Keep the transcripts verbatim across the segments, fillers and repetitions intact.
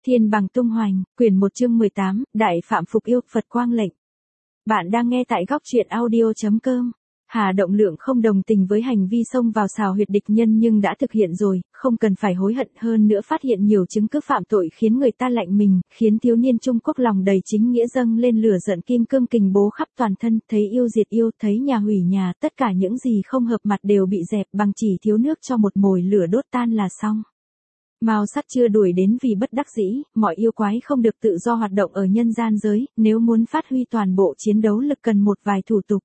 Thiên bằng tung hoành, quyển một chương mười tám, Đại Phạm Phục Yêu, Phật Quang lệnh. Bạn đang nghe tại góc truyện audio chấm com. Hà Động Lượng không đồng tình với hành vi xông vào xào huyệt địch nhân nhưng đã thực hiện rồi, không cần phải hối hận, hơn nữa phát hiện nhiều chứng cứ phạm tội khiến người ta lạnh mình, khiến thiếu niên Trung Quốc lòng đầy chính nghĩa dâng lên lửa giận kim cương kình bố khắp toàn thân, thấy yêu diệt yêu, thấy nhà hủy nhà, tất cả những gì không hợp mặt đều bị dẹp bằng chỉ thiếu nước cho một mồi lửa đốt tan là xong. Mao Sắt chưa đuổi đến vì bất đắc dĩ, mọi yêu quái không được tự do hoạt động ở nhân gian giới, nếu muốn phát huy toàn bộ chiến đấu lực cần một vài thủ tục.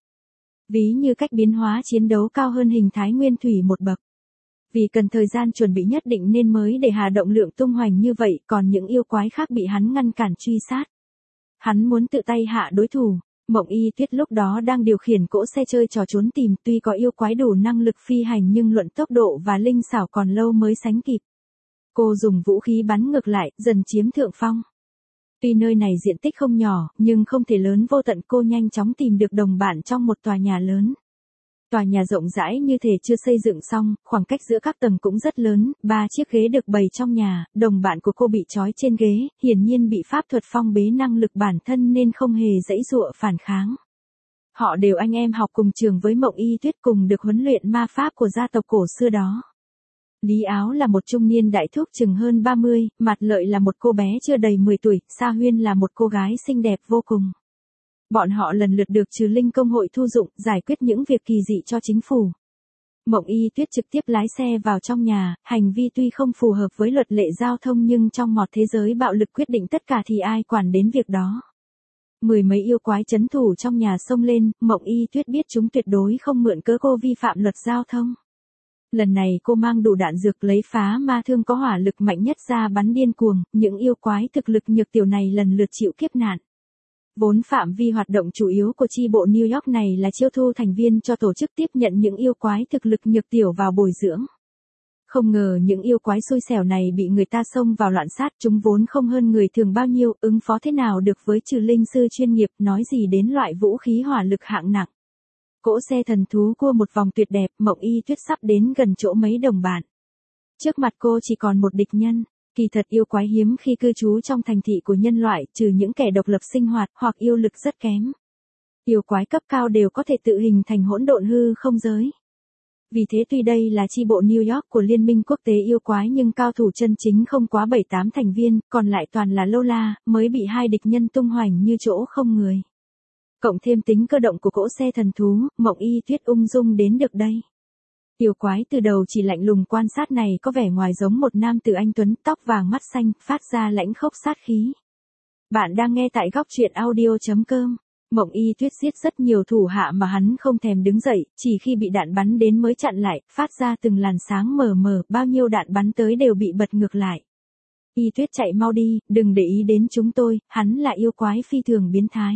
Ví như cách biến hóa chiến đấu cao hơn hình thái nguyên thủy một bậc. Vì cần thời gian chuẩn bị nhất định nên mới để Hà Động Lượng tung hoành như vậy, còn những yêu quái khác bị hắn ngăn cản truy sát. Hắn muốn tự tay hạ đối thủ. Mộng Y Tuyết lúc đó đang điều khiển cỗ xe chơi trò trốn tìm, tuy có yêu quái đủ năng lực phi hành nhưng luận tốc độ và linh xảo còn lâu mới sánh kịp. Cô dùng vũ khí bắn ngược lại, dần chiếm thượng phong. Tuy nơi này diện tích không nhỏ, nhưng không thể lớn vô tận, cô nhanh chóng tìm được đồng bạn trong một tòa nhà lớn. Tòa nhà rộng rãi như thể chưa xây dựng xong, khoảng cách giữa các tầng cũng rất lớn, ba chiếc ghế được bày trong nhà, đồng bạn của cô bị trói trên ghế, hiển nhiên bị pháp thuật phong bế năng lực bản thân nên không hề giãy giụa phản kháng. Họ đều anh em học cùng trường với Mộng Y Tuyết, cùng được huấn luyện ma pháp của gia tộc cổ xưa đó. Lý Áo là một trung niên đại thúc chừng hơn ba mươi, Mặt Lợi là một cô bé chưa đầy mười tuổi, Sa Huyên là một cô gái xinh đẹp vô cùng. Bọn họ lần lượt được Trừ Linh công hội thu dụng, giải quyết những việc kỳ dị cho chính phủ. Mộng Y Tuyết trực tiếp lái xe vào trong nhà, hành vi tuy không phù hợp với luật lệ giao thông nhưng trong một thế giới bạo lực quyết định tất cả thì ai quản đến việc đó. Mười mấy yêu quái trấn thủ trong nhà xông lên, Mộng Y Tuyết biết chúng tuyệt đối không mượn cớ cô vi phạm luật giao thông. Lần này cô mang đủ đạn dược, lấy phá ma thương có hỏa lực mạnh nhất ra bắn điên cuồng, những yêu quái thực lực nhược tiểu này lần lượt chịu kiếp nạn. Vốn phạm vi hoạt động chủ yếu của chi bộ New York này là chiêu thu thành viên cho tổ chức tiếp nhận những yêu quái thực lực nhược tiểu vào bồi dưỡng. Không ngờ những yêu quái xui xẻo này bị người ta xông vào loạn sát, chúng vốn không hơn người thường bao nhiêu, ứng phó thế nào được với Trừ Linh sư chuyên nghiệp, nói gì đến loại vũ khí hỏa lực hạng nặng. Cỗ xe thần thú cua một vòng tuyệt đẹp, Mộng Y Tuyết sắp đến gần chỗ mấy đồng bạn. Trước mặt cô chỉ còn một địch nhân, kỳ thật yêu quái hiếm khi cư trú trong thành thị của nhân loại, trừ những kẻ độc lập sinh hoạt hoặc yêu lực rất kém. Yêu quái cấp cao đều có thể tự hình thành hỗn độn hư không giới. Vì thế tuy đây là chi bộ New York của Liên minh quốc tế yêu quái nhưng cao thủ chân chính không quá bảy tám thành viên, còn lại toàn là lâu la, mới bị hai địch nhân tung hoành như chỗ không người. Cộng thêm tính cơ động của cỗ xe thần thú, Mộng Y Tuyết ung dung đến được đây. Yêu quái từ đầu chỉ lạnh lùng quan sát này có vẻ ngoài giống một nam tử anh tuấn, tóc vàng mắt xanh, phát ra lãnh khốc sát khí. Bạn đang nghe tại góc truyện audio chấm com. Mộng Y Tuyết giết rất nhiều thủ hạ mà hắn không thèm đứng dậy, chỉ khi bị đạn bắn đến mới chặn lại, phát ra từng làn sáng mờ mờ, bao nhiêu đạn bắn tới đều bị bật ngược lại. Y Tuyết chạy mau đi, đừng để ý đến chúng tôi, hắn là yêu quái phi thường biến thái.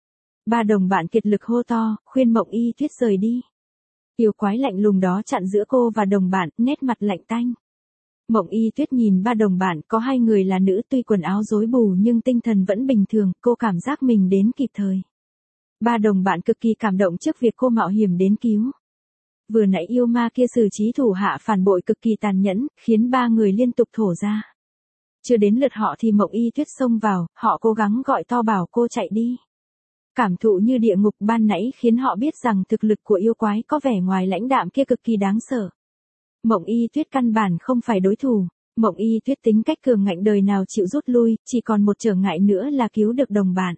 Ba đồng bạn kiệt lực hô to, khuyên Mộng Y Tuyết rời đi. Yêu quái lạnh lùng đó chặn giữa cô và đồng bạn, nét mặt lạnh tanh. Mộng Y Tuyết nhìn ba đồng bạn, có hai người là nữ, tuy quần áo rối bù nhưng tinh thần vẫn bình thường, cô cảm giác mình đến kịp thời. Ba đồng bạn cực kỳ cảm động trước việc cô mạo hiểm đến cứu. Vừa nãy yêu ma kia xử trí thủ hạ phản bội cực kỳ tàn nhẫn, khiến ba người liên tục thổ ra. Chưa đến lượt họ thì Mộng Y Tuyết xông vào, họ cố gắng gọi to bảo cô chạy đi. Cảm thụ như địa ngục ban nãy khiến họ biết rằng thực lực của yêu quái có vẻ ngoài lãnh đạm kia cực kỳ đáng sợ. Mộng Y Tuyết căn bản không phải đối thủ, Mộng Y Tuyết tính cách cường ngạnh đời nào chịu rút lui, chỉ còn một trở ngại nữa là cứu được đồng bạn.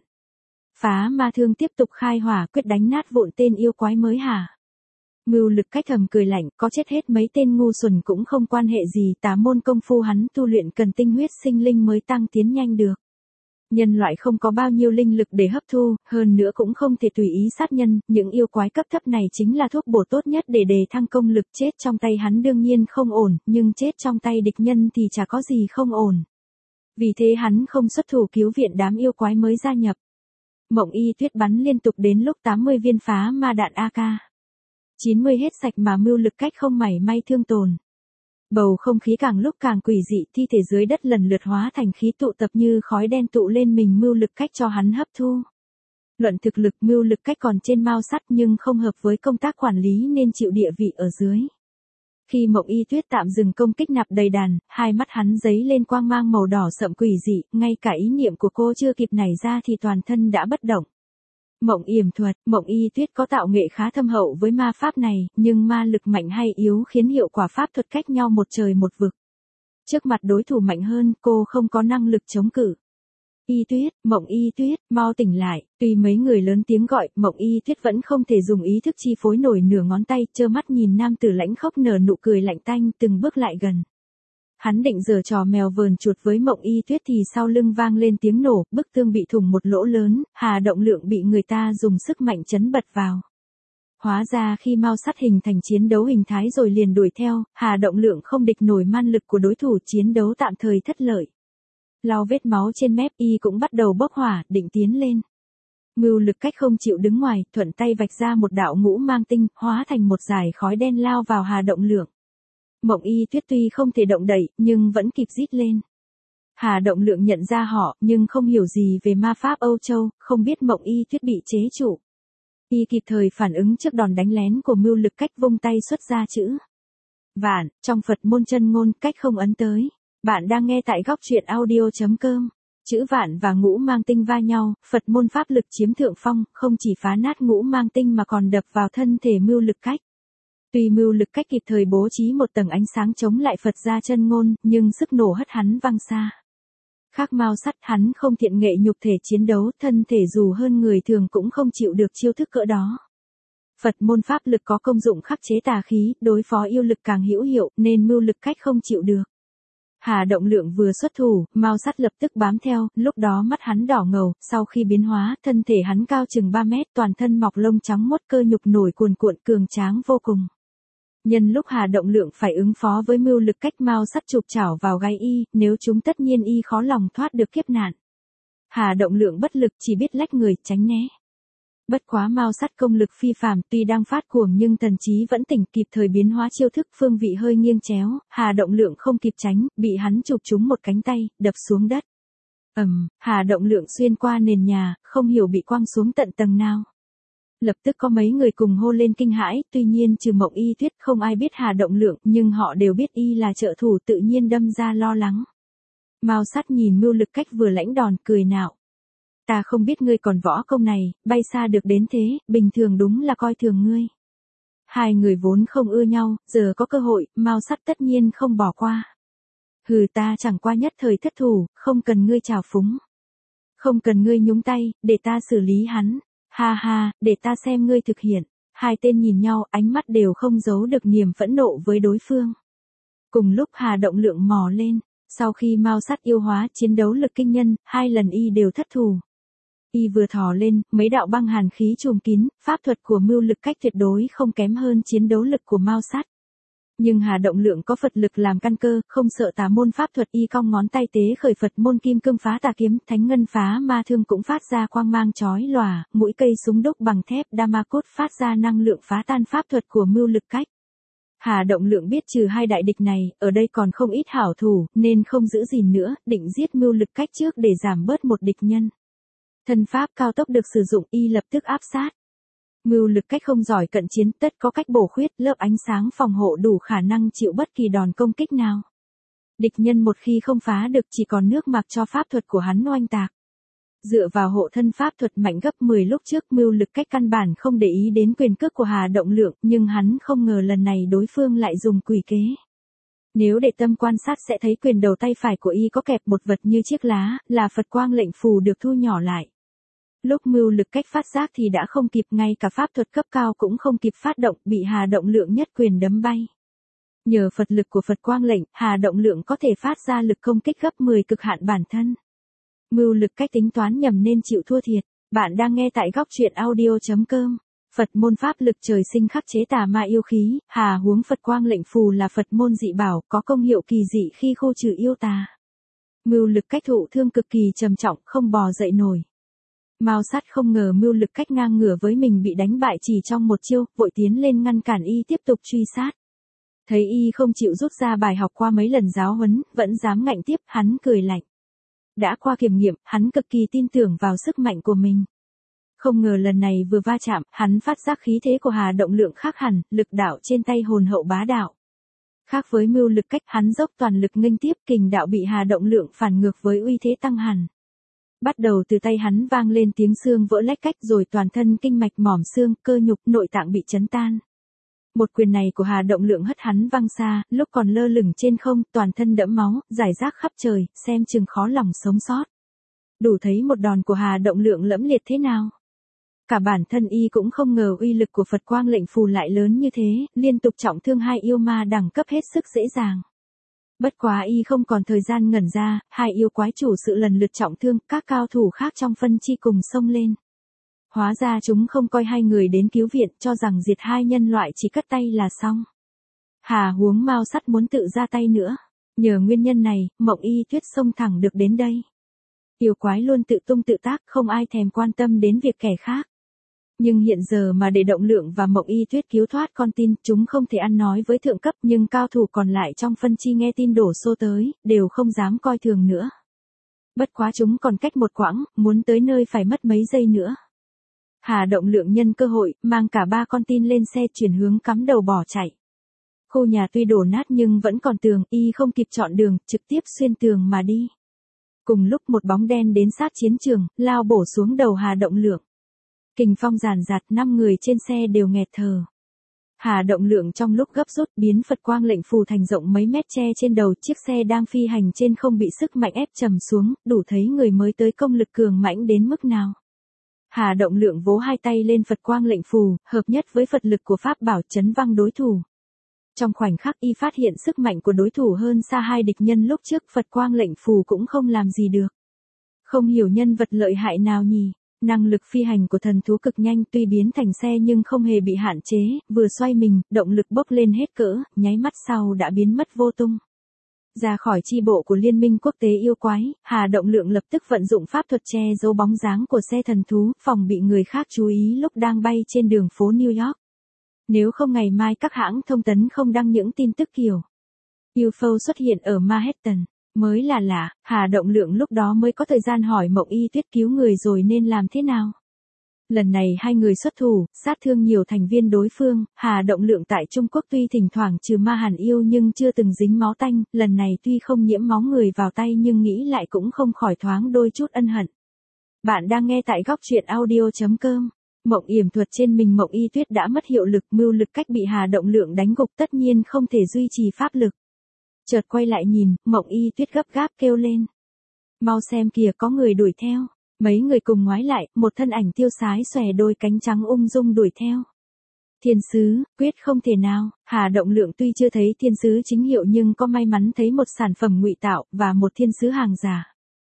Phá ma thương tiếp tục khai hỏa quyết đánh nát vụn tên yêu quái mới hả. Mưu Lực Cách thầm cười lạnh, có chết hết mấy tên ngu xuẩn cũng không quan hệ gì, tà môn công phu hắn tu luyện cần tinh huyết sinh linh mới tăng tiến nhanh được. Nhân loại không có bao nhiêu linh lực để hấp thu, hơn nữa cũng không thể tùy ý sát nhân, những yêu quái cấp thấp này chính là thuốc bổ tốt nhất để đề thăng công lực, chết trong tay hắn đương nhiên không ổn, nhưng chết trong tay địch nhân thì chả có gì không ổn. Vì thế hắn không xuất thủ cứu viện đám yêu quái mới gia nhập. Mộng Y Tuyết bắn liên tục đến lúc tám mươi viên phá ma đạn a ca. chín mươi hết sạch mà Mưu Lực Cách không mảy may thương tổn. Bầu không khí càng lúc càng quỷ dị, thi thể dưới đất lần lượt hóa thành khí tụ tập như khói đen tụ lên mình Mưu Lực Cách cho hắn hấp thu. Luận thực lực Mưu Lực Cách còn trên Mao Sắt nhưng không hợp với công tác quản lý nên chịu địa vị ở dưới. Khi Mộng Y Tuyết tạm dừng công kích nạp đầy đàn, hai mắt hắn giấy lên quang mang màu đỏ sậm quỷ dị, ngay cả ý niệm của cô chưa kịp nảy ra thì toàn thân đã bất động. Mộng yểm thuật, Mộng Y Tuyết có tạo nghệ khá thâm hậu với ma pháp này, nhưng ma lực mạnh hay yếu khiến hiệu quả pháp thuật cách nhau một trời một vực. Trước mặt đối thủ mạnh hơn, cô không có năng lực chống cự. Y Tuyết, Mộng Y Tuyết, mau tỉnh lại. Tuy mấy người lớn tiếng gọi, Mộng Y Tuyết vẫn không thể dùng ý thức chi phối nổi nửa ngón tay, trơ mắt nhìn nam tử lãnh khốc nở nụ cười lạnh tanh, từng bước lại gần. Hắn định giở trò mèo vờn chuột với Mộng Y Tuyết thì sau lưng vang lên tiếng nổ, bức tường bị thủng một lỗ lớn, Hà Động Lượng bị người ta dùng sức mạnh chấn bật vào. Hóa ra khi Mao Sắt hình thành chiến đấu hình thái rồi liền đuổi theo, Hà Động Lượng không địch nổi man lực của đối thủ, chiến đấu tạm thời thất lợi. Lau vết máu trên mép, y cũng bắt đầu bốc hỏa, định tiến lên. Mưu Lực Cách không chịu đứng ngoài, thuận tay vạch ra một đạo ngũ mang tinh, hóa thành một dải khói đen lao vào Hà Động Lượng. Mộng Y Tuyết tuy không thể động đậy, nhưng vẫn kịp rít lên. Hà Động Lượng nhận ra họ, nhưng không hiểu gì về ma pháp Âu Châu, không biết Mộng Y Tuyết bị chế trụ. Y kịp thời phản ứng trước đòn đánh lén của Mưu Lực Cách, vung tay xuất ra chữ vạn, trong Phật môn chân ngôn, cách không ấn tới. Bạn đang nghe tại góc truyện audio chấm com. Chữ vạn và ngũ mang tinh va nhau, Phật môn pháp lực chiếm thượng phong, không chỉ phá nát ngũ mang tinh mà còn đập vào thân thể Mưu Lực Cách. Tuy Mưu Lực Cách kịp thời bố trí một tầng ánh sáng chống lại Phật gia chân ngôn, nhưng sức nổ hất hắn văng xa. Khác Mao Sắt, hắn không thiện nghệ nhục thể chiến đấu, thân thể dù hơn người thường cũng không chịu được chiêu thức cỡ đó. Phật môn pháp lực có công dụng khắc chế tà khí, đối phó yêu lực càng hữu hiệu, nên Mưu Lực Cách không chịu được. Hà Động Lượng vừa xuất thủ, Mao Sắt lập tức bám theo, lúc đó mắt hắn đỏ ngầu, sau khi biến hóa, thân thể hắn cao chừng ba mét, toàn thân mọc lông trắng muốt, cơ nhục nổi cuồn cuộn, cường tráng vô cùng. Nhân lúc Hà Động Lượng phải ứng phó với Mưu Lực Cách, Mao Sắt chụp chảo vào gáy y, nếu chúng tất nhiên y khó lòng thoát được kiếp nạn. Hà Động Lượng bất lực, chỉ biết lách người, tránh né. Bất quá Mao Sắt công lực phi phàm, tuy đang phát cuồng nhưng thần trí vẫn tỉnh, kịp thời biến hóa chiêu thức, phương vị hơi nghiêng chéo, Hà Động Lượng không kịp tránh, bị hắn chụp trúng một cánh tay, đập xuống đất. Ầm, um, Hà Động Lượng xuyên qua nền nhà, không hiểu bị quăng xuống tận tầng nào. Lập tức có mấy người cùng hô lên kinh hãi, tuy nhiên trừ Mộng Y Tuyết không ai biết Hà Động Lượng, nhưng họ đều biết y là trợ thủ, tự nhiên đâm ra lo lắng. Mao Sắt nhìn Mưu Lực Cách vừa lãnh đòn, cười nạo. Ta không biết ngươi còn võ công này, bay xa được đến thế, bình thường đúng là coi thường ngươi. Hai người vốn không ưa nhau, giờ có cơ hội, Mao Sắt tất nhiên không bỏ qua. Hừ, ta chẳng qua nhất thời thất thủ, không cần ngươi trào phúng. Không cần ngươi nhúng tay, để ta xử lý hắn. Ha ha, để ta xem ngươi thực hiện. Hai tên nhìn nhau, ánh mắt đều không giấu được niềm phẫn nộ với đối phương. Cùng lúc Hà Động Lượng mò lên, sau khi Mao Sắt yêu hóa chiến đấu lực kinh nhân, hai lần y đều thất thủ. Y vừa thò lên, mấy đạo băng hàn khí trùm kín, pháp thuật của Mưu Lực Cách tuyệt đối không kém hơn chiến đấu lực của Mao Sắt. Nhưng Hà Động Lượng có Phật lực làm căn cơ, không sợ tà môn pháp thuật, y cong ngón tay tế khởi Phật môn kim cương phá tà kiếm, thánh ngân phá ma thương cũng phát ra quang mang chói lòa, mũi cây súng đúc bằng thép Damascus phát ra năng lượng phá tan pháp thuật của Mưu Lực Cách. Hà Động Lượng biết trừ hai đại địch này, ở đây còn không ít hảo thủ, nên không giữ gìn nữa, định giết Mưu Lực Cách trước để giảm bớt một địch nhân. Thân pháp cao tốc được sử dụng, y lập tức áp sát. Mưu Lực Cách không giỏi cận chiến, tất có cách bổ khuyết, lớp ánh sáng phòng hộ đủ khả năng chịu bất kỳ đòn công kích nào. Địch nhân một khi không phá được chỉ còn nước mặc cho pháp thuật của hắn oanh tạc. Dựa vào hộ thân pháp thuật mạnh gấp mười lúc trước, Mưu Lực Cách căn bản không để ý đến quyền cước của Hà Động Lượng, nhưng hắn không ngờ lần này đối phương lại dùng quỷ kế. Nếu để tâm quan sát sẽ thấy quyền đầu tay phải của y có kẹp một vật như chiếc lá, là Phật quang lệnh phù được thu nhỏ lại. Lúc Mưu Lực Cách phát giác thì đã không kịp, ngay cả pháp thuật cấp cao cũng không kịp phát động, bị Hà Động Lượng nhất quyền đấm bay. Nhờ Phật lực của Phật quang lệnh, Hà Động Lượng có thể phát ra lực công kích gấp mười cực hạn bản thân. Mưu Lực Cách tính toán nhầm nên chịu thua thiệt. Bạn đang nghe tại góc truyện audio chấm com. Phật môn pháp lực trời sinh khắc chế tà ma yêu khí, hà huống Phật quang lệnh phù là Phật môn dị bảo, có công hiệu kỳ dị khi khu trừ yêu tà. Mưu Lực Cách thụ thương cực kỳ trầm trọng, không bò dậy nổi. Mao Sắt không ngờ Mưu Lực Cách ngang ngửa với mình bị đánh bại chỉ trong một chiêu, vội tiến lên ngăn cản y tiếp tục truy sát. Thấy y không chịu rút ra bài học qua mấy lần giáo huấn, vẫn dám ngạnh tiếp, hắn cười lạnh. Đã qua kiểm nghiệm, hắn cực kỳ tin tưởng vào sức mạnh của mình. Không ngờ lần này vừa va chạm, hắn phát giác khí thế của Hà Động Lượng khác hẳn, lực đạo trên tay hồn hậu bá đạo. Khác với mưu lực cách, hắn dốc toàn lực nghênh tiếp, kình đạo bị Hà Động Lượng phản ngược với uy thế tăng hẳn. Bắt đầu từ tay hắn vang lên tiếng xương vỡ lách cách, rồi toàn thân kinh mạch mỏm xương, cơ nhục, nội tạng bị chấn tan. Một quyền này của Hà Động Lượng hất hắn văng xa, lúc còn lơ lửng trên không, toàn thân đẫm máu, rải rác khắp trời, xem chừng khó lòng sống sót. Đủ thấy một đòn của Hà Động Lượng lẫm liệt thế nào. Cả bản thân y cũng không ngờ uy lực của Phật Quang Lệnh Phù lại lớn như thế, liên tục trọng thương hai yêu ma đẳng cấp hết sức dễ dàng. Bất quá y không còn thời gian ngẩn ra, hai yêu quái chủ sự lần lượt trọng thương, các cao thủ khác trong phân chi cùng xông lên. Hóa ra chúng không coi hai người đến cứu viện, cho rằng diệt hai nhân loại chỉ cất tay là xong. Hà Huống Mao Sắt muốn tự ra tay nữa. Nhờ nguyên nhân này, Mộng Y Tuyết xông thẳng được đến đây. Yêu quái luôn tự tung tự tác, không ai thèm quan tâm đến việc kẻ khác. Nhưng hiện giờ mà để Động Lượng và Mộng Y Tuyết cứu thoát con tin, chúng không thể ăn nói với thượng cấp, nhưng cao thủ còn lại trong phân chi nghe tin đổ xô tới, đều không dám coi thường nữa. Bất quá chúng còn cách một quãng, muốn tới nơi phải mất mấy giây nữa. Hà Động Lượng nhân cơ hội, mang cả ba con tin lên xe chuyển hướng cắm đầu bỏ chạy. Khu nhà tuy đổ nát nhưng vẫn còn tường, y không kịp chọn đường, trực tiếp xuyên tường mà đi. Cùng lúc một bóng đen đến sát chiến trường, lao bổ xuống đầu Hà Động Lượng. Kình phong ràn rạt, năm người trên xe đều nghẹt thở. Hà Động Lượng trong lúc gấp rút biến Phật Quang Lệnh Phù thành rộng mấy mét che trên đầu, chiếc xe đang phi hành trên không bị sức mạnh ép trầm xuống, đủ thấy người mới tới công lực cường mãnh đến mức nào. Hà Động Lượng vỗ hai tay lên Phật Quang Lệnh Phù, hợp nhất với Phật lực của pháp bảo chấn văng đối thủ. Trong khoảnh khắc y phát hiện sức mạnh của đối thủ hơn xa hai địch nhân lúc trước, Phật Quang Lệnh Phù cũng không làm gì được. Không hiểu nhân vật lợi hại nào nhỉ? Năng lực phi hành của thần thú cực nhanh, tuy biến thành xe nhưng không hề bị hạn chế, vừa xoay mình, động lực bốc lên hết cỡ, nháy mắt sau đã biến mất vô tung. Ra khỏi chi bộ của Liên minh quốc tế yêu quái, Hà Động Lượng lập tức vận dụng pháp thuật che giấu bóng dáng của xe thần thú, phòng bị người khác chú ý lúc đang bay trên đường phố New York. Nếu không ngày mai các hãng thông tấn không đăng những tin tức kiểu u ép ô xuất hiện ở Manhattan. Mới là lạ, Hà Động Lượng lúc đó mới có thời gian hỏi Mộng Y Tuyết cứu người rồi nên làm thế nào. Lần này hai người xuất thủ, sát thương nhiều thành viên đối phương, Hà Động Lượng tại Trung Quốc tuy thỉnh thoảng trừ ma hàn yêu nhưng chưa từng dính máu tanh, lần này tuy không nhiễm máu người vào tay nhưng nghĩ lại cũng không khỏi thoáng đôi chút ân hận. Bạn đang nghe tại góc truyện audio chấm com. Mộng yểm thuật trên mình Mộng Y Tuyết đã mất hiệu lực, mưu lực cách bị Hà Động Lượng đánh gục tất nhiên không thể duy trì pháp lực. Chợt quay lại nhìn, Mộng Y Tuyết gấp gáp kêu lên. Mau xem kìa, có người đuổi theo. Mấy người cùng ngoái lại, một thân ảnh tiêu sái xòe đôi cánh trắng ung dung đuổi theo. Thiên sứ, quyết không thể nào. Hà Động Lượng tuy chưa thấy thiên sứ chính hiệu nhưng có may mắn thấy một sản phẩm ngụy tạo, và một thiên sứ hàng giả.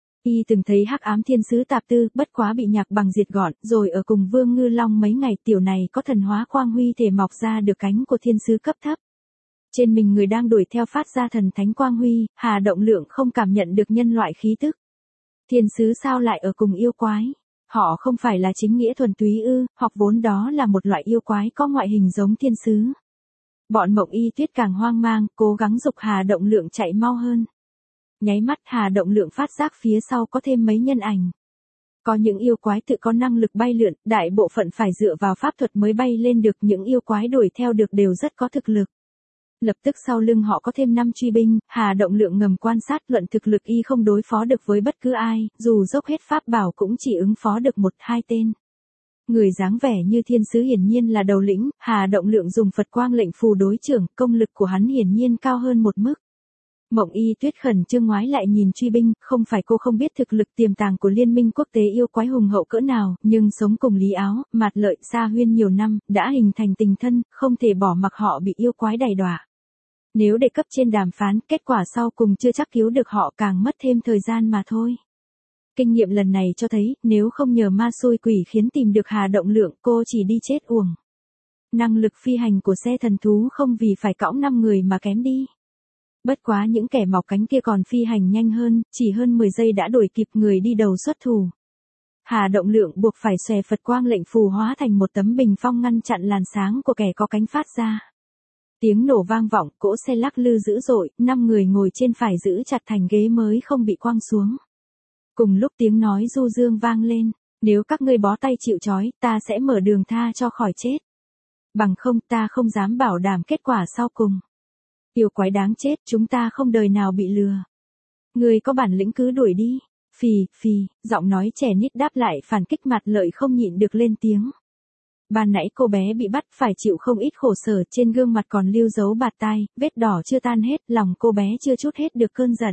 Y từng thấy hắc ám thiên sứ tạp tư, bất quá bị nhạc bằng diệt gọn, rồi ở cùng Vương Ngư Long mấy ngày, tiểu này có thần hóa quang huy thể mọc ra được cánh của thiên sứ cấp thấp. Trên mình người đang đuổi theo phát ra thần thánh quang huy, Hà Động Lượng không cảm nhận được nhân loại khí tức. Thiên sứ sao lại ở cùng yêu quái? Họ không phải là chính nghĩa thuần túy ư, hoặc vốn đó là một loại yêu quái có ngoại hình giống thiên sứ. Bọn Mộng Y Tuyết càng hoang mang, cố gắng giục Hà Động Lượng chạy mau hơn. Nháy mắt Hà Động Lượng phát giác phía sau có thêm mấy nhân ảnh. Có những yêu quái tự có năng lực bay lượn, đại bộ phận phải dựa vào pháp thuật mới bay lên được, những yêu quái đuổi theo được đều rất có thực lực. Lập tức sau lưng họ có thêm năm truy binh, Hà Động Lượng ngầm quan sát, luận thực lực y không đối phó được với bất cứ ai, dù dốc hết pháp bảo cũng chỉ ứng phó được một hai tên. Người dáng vẻ như thiên sứ hiển nhiên là đầu lĩnh, Hà Động Lượng dùng Phật Quang Lệnh Phù đối trưởng, công lực của hắn hiển nhiên cao hơn một mức. Mộng Y Tuyết khẩn trương ngoái lại nhìn truy binh, không phải cô không biết thực lực tiềm tàng của Liên minh quốc tế yêu quái hùng hậu cỡ nào, nhưng sống cùng Lý Áo, Mạt Lợi, Sa Huyên nhiều năm, đã hình thành tình thân, không thể bỏ mặc họ bị yêu quái đày đọa. Nếu đề cấp trên đàm phán, kết quả sau cùng chưa chắc cứu được họ, càng mất thêm thời gian mà thôi. Kinh nghiệm lần này cho thấy, nếu không nhờ ma xui quỷ khiến tìm được Hà Động Lượng, cô chỉ đi chết uổng. Năng lực phi hành của xe thần thú không vì phải cõng năm người mà kém đi. Bất quá những kẻ mọc cánh kia còn phi hành nhanh hơn, chỉ hơn mười giây đã đuổi kịp người đi đầu xuất thủ. Hà Động Lượng buộc phải xòe Phật Quang Lệnh Phù hóa thành một tấm bình phong ngăn chặn làn sáng của kẻ có cánh phát ra. Tiếng nổ vang vọng, cỗ xe lắc lư dữ dội, năm người ngồi trên phải giữ chặt thành ghế mới không bị quăng xuống. Cùng lúc tiếng nói du dương vang lên, nếu các ngươi bó tay chịu trói, ta sẽ mở đường tha cho khỏi chết. Bằng không ta không dám bảo đảm kết quả sau cùng. Yêu quái đáng chết, chúng ta không đời nào bị lừa. Ngươi có bản lĩnh cứ đuổi đi. Phì, phì, giọng nói trẻ nít đáp lại phản kích mặt lợi không nhịn được lên tiếng. Ban nãy cô bé bị bắt phải chịu không ít khổ sở, trên gương mặt còn lưu dấu bạt tai, vết đỏ chưa tan hết, lòng cô bé chưa trút hết được cơn giận.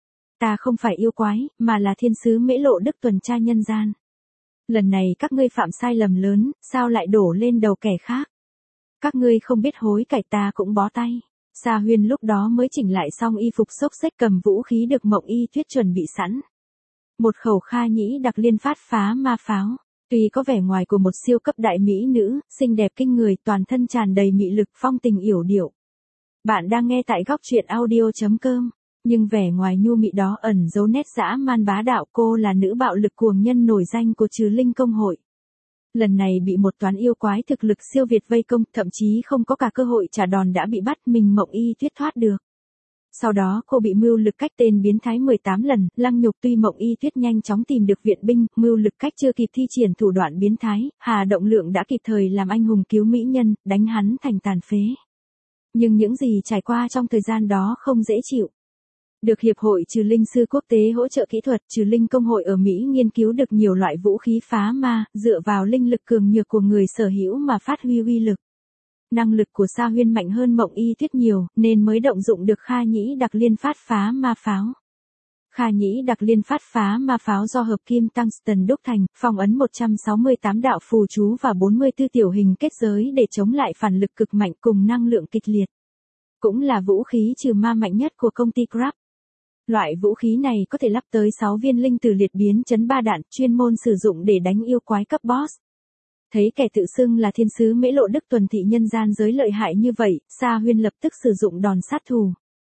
Ta không phải yêu quái, mà là thiên sứ Mễ Lộ Đức tuần tra nhân gian. Lần này các ngươi phạm sai lầm lớn, sao lại đổ lên đầu kẻ khác? Các ngươi không biết hối cải, ta cũng bó tay. Sa Huyên lúc đó mới chỉnh lại xong y phục xốc xếch, cầm vũ khí được Mộng Y Tuyết chuẩn bị sẵn. Một khẩu Kha Nhĩ Đặc Liên phát phá ma pháo. Tuy có vẻ ngoài của một siêu cấp đại mỹ nữ, xinh đẹp kinh người, toàn thân tràn đầy mị lực, phong tình yểu điệu. Bạn đang nghe tại góc truyện audio chấm com. Nhưng vẻ ngoài nhu mị đó ẩn giấu nét dã man bá đạo. Cô là nữ bạo lực cuồng nhân nổi danh của Trừ Linh Công hội. Lần này bị một toán yêu quái thực lực siêu việt vây công, thậm chí không có cả cơ hội trả đòn đã bị bắt, mình Mộng Y Tuyết thoát được. Sau đó cô bị mưu lực cách tên biến thái mười tám lần, lăng nhục. Tuy Mộng Y Tuyết nhanh chóng tìm được viện binh, mưu lực cách chưa kịp thi triển thủ đoạn biến thái, Hà Động Lượng đã kịp thời làm anh hùng cứu mỹ nhân, đánh hắn thành tàn phế. Nhưng những gì trải qua trong thời gian đó không dễ chịu. Được Hiệp hội Trừ Linh Sư Quốc tế hỗ trợ kỹ thuật, Trừ Linh Công hội ở Mỹ nghiên cứu được nhiều loại vũ khí phá ma, dựa vào linh lực cường nhược của người sở hữu mà phát huy uy lực. Năng lực của Sa Huyên mạnh hơn Mộng Y Tuyết nhiều, nên mới động dụng được Kha Nhĩ Đặc Liên phát phá ma pháo. Kha Nhĩ Đặc Liên phát phá ma pháo do hợp kim tungsten đúc thành, phong ấn một trăm sáu mươi tám đạo phù chú và bốn mươi tư tiểu hình kết giới để chống lại phản lực cực mạnh cùng năng lượng kịch liệt. Cũng là vũ khí trừ ma mạnh nhất của công ty Grab. Loại vũ khí này có thể lắp tới sáu viên linh tử liệt biến chấn ba đạn, chuyên môn sử dụng để đánh yêu quái cấp boss. Thấy kẻ tự xưng là thiên sứ Mễ Lộ Đức tuần thị nhân gian giới lợi hại như vậy, Sa Huyên lập tức sử dụng đòn sát thủ.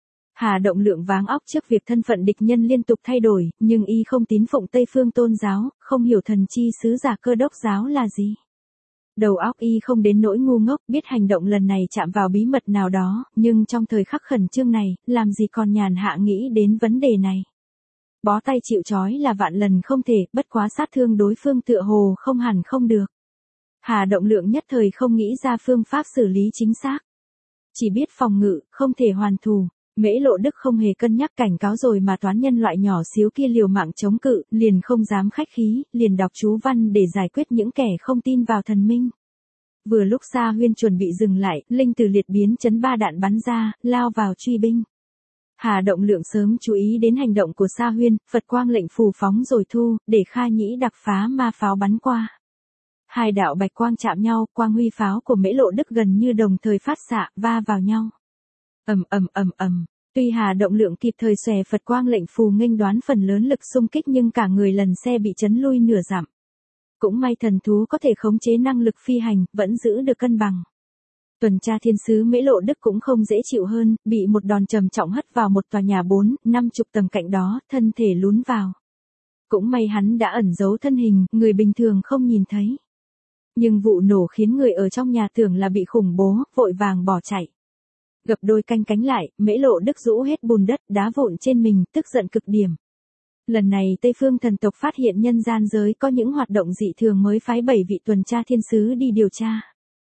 Hà Động Lượng váng óc trước việc thân phận địch nhân liên tục thay đổi, nhưng y không tín phụng Tây phương tôn giáo, không hiểu thần chi sứ giả Cơ Đốc giáo là gì. Đầu óc y không đến nỗi ngu ngốc, biết hành động lần này chạm vào bí mật nào đó, nhưng trong thời khắc khẩn trương này, làm gì còn nhàn hạ nghĩ đến vấn đề này. Bó tay chịu trói là vạn lần không thể, bất quá sát thương đối phương tựa hồ không hẳn không được. Hà Động Lượng nhất thời không nghĩ ra phương pháp xử lý chính xác. Chỉ biết phòng ngự, không thể hoàn thù. Mễ Lộ Đức không hề cân nhắc cảnh cáo rồi mà toán nhân loại nhỏ xíu kia liều mạng chống cự, liền không dám khách khí, liền đọc chú văn để giải quyết những kẻ không tin vào thần minh. Vừa lúc Sa Huyên chuẩn bị dừng lại, linh tử liệt biến chấn ba đạn bắn ra, lao vào truy binh. Hà Động Lượng sớm chú ý đến hành động của Sa Huyên, Phật quang lệnh phù phóng rồi thu, để Kha Nhĩ Đặc phá ma pháo bắn qua. Hai đạo bạch quang chạm nhau, quang huy pháo của Mễ Lộ Đức gần như đồng thời phát xạ, va vào nhau. Ầm ầm ầm ầm. Tuy Hà Động Lượng kịp thời xòe Phật quang lệnh phù nghênh đoán phần lớn lực xung kích, nhưng cả người lần xe bị chấn lui nửa dặm. Cũng may thần thú có thể khống chế năng lực phi hành, vẫn giữ được cân bằng. Tuần tra thiên sứ Mễ Lộ Đức cũng không dễ chịu hơn, bị một đòn trầm trọng hất vào một tòa nhà bốn, năm chục tầng cạnh đó, thân thể lún vào. Cũng may hắn đã ẩn giấu thân hình, người bình thường không nhìn thấy. Nhưng vụ nổ khiến người ở trong nhà tưởng là bị khủng bố, vội vàng bỏ chạy. Gập đôi canh cánh lại, Mễ Lộ Đức rũ hết bùn đất, đá vụn trên mình, tức giận cực điểm. Lần này Tây phương thần tộc phát hiện nhân gian giới có những hoạt động dị thường mới phái bảy vị tuần tra thiên sứ đi điều tra.